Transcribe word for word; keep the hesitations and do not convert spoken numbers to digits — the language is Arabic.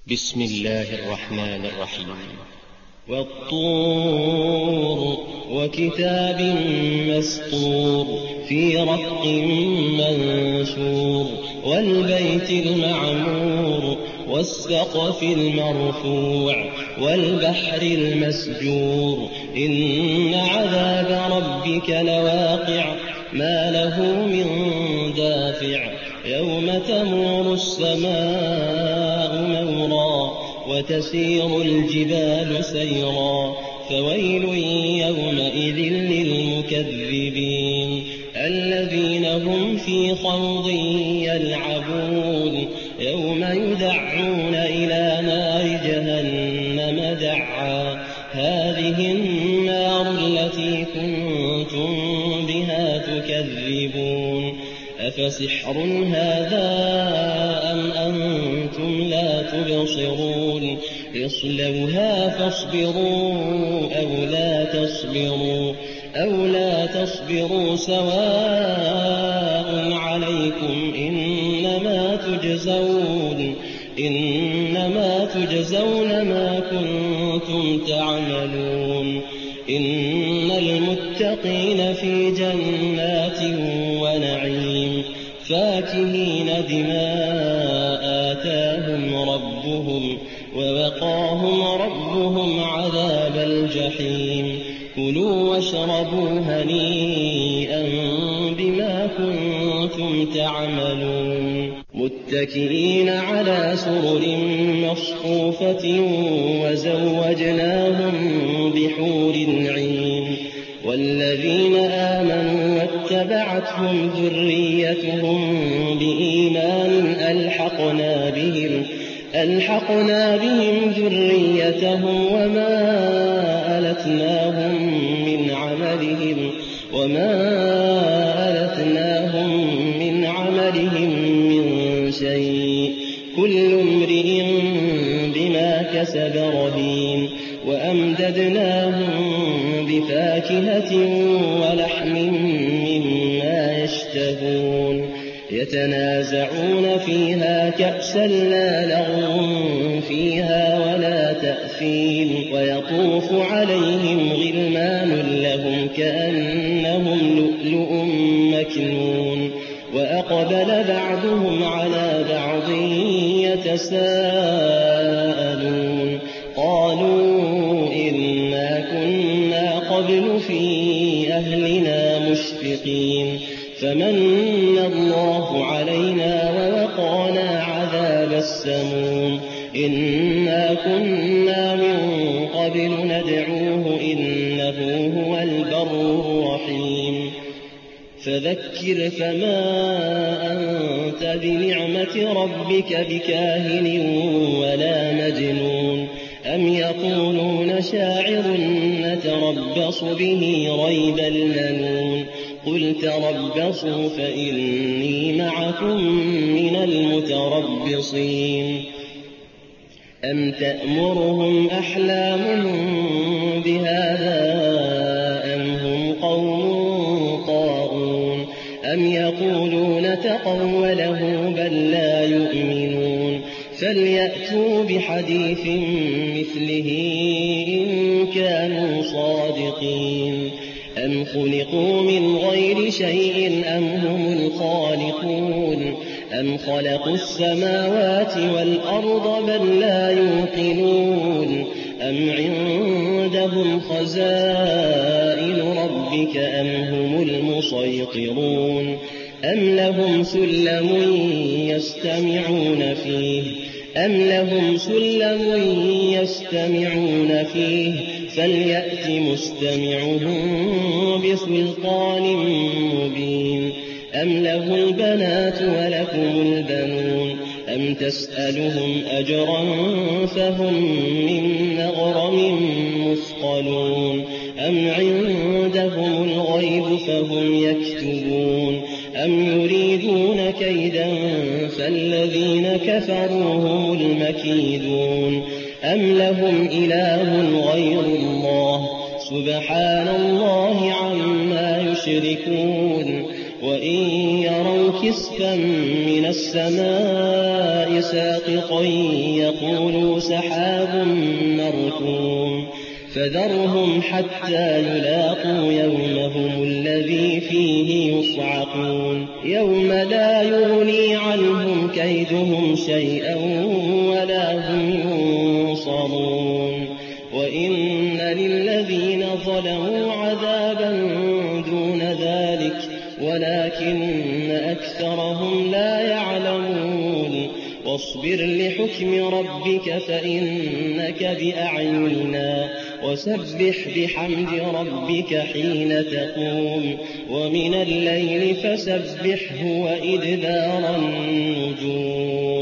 بسم الله الرحمن الرحيم. والطور وكتاب مسطور في رق منشور والبيت المعمور والسقف المرفوع والبحر المسجور إن عذاب ربك لواقع ما له من دافع يوم تمور السماء مورا وتسير الجبال سيرا فويل يومئذ للمكذبين الذين هم في خوض يلعبون يوم يدعون إلى نار جهنم دعا هذه النار التي كنتم بها تكذبون أفسحر هذا أم أنتم لا تبصرون اصلوها فاصبروا أو لا تصبروا أو لا تصبروا سواء عليكم إنما تجزون إنما تجزون ما كنتم تعملون إن المتقين في جنات ونعيم فاكهين بما آتاهم ربهم ووقاهم ربهم عذاب الجحيم كلوا واشربوا هنيئا بما كنتم تعملون متكئين على سرر مصفوفة وزوجناهم بحور عين والذين آمنوا واتبعتهم ذريتهم بإيمان ألحقنا بهم ألحقنا بهم ذريتهم وما ألتناهم من عملهم وما ألتناهم من عملهم من شيء كل امرئ بما كسب رهين وأمددناهم بفاكهة ولحم مما يشتهون يتنازعون فيها كأسا لا لغو فيها ولا تأثيم ويطوف عليهم غلمان لهم كأنهم لؤلؤ مكنون وأقبل بعضهم على بعض يتساءلون قالوا إنا كنا قبل في أهلنا مشفقين فمن الله علينا ووقانا عذاب السموم إنا كنا من قبل ندعوه إنه هو البر الرحيم فذكر فما أنت بنعمة ربك بكاهن ولا مجنون أم يقولون شاعر نتربص به ريب المنون قل تربصوا فإني معكم من المتربصين أم تأمرهم أحلامهم بهذا أم هم قوم طاغون أم يقولون تقوله بل لا يؤمنون فليأتوا بحديث مثله إن كانوا صادقين أم خلقوا من غير شيء أم هم الخالقون أم خلقوا السماوات والأرض بل لا يوقنون أم عندهم خزائن ربك أم هم المسيطرون أم لهم سلم يستمعون فيه أم لهم سلم يستمعون فيه فليأت مستمعهم بسلطان مبين أم له البنات ولكم البنون أم تسألهم أجرا فهم من مغرم مثقلون أم عندهم الغيب فهم يكتبون أم يريدون كيدا فالذين كفروا هم المكيدون أم لهم إله غير الله سبحان الله عما يشركون وإن يروا كسفا من السماء ساقطا يقولوا سحاب مركوم فذرهم حتى يلاقوا يومهم الذي فيه يصعقون يوم لا يغني عنهم كيدهم شيئا ولا هم ينصرون وإن للذين ظلموا عذابا دون ذلك ولكن أكثرهم لا يعلمون واصبر لحكم ربك فإنك بأعيننا وسبح بحمد ربك حين تقوم ومن الليل فسبحه وإدبار النجوم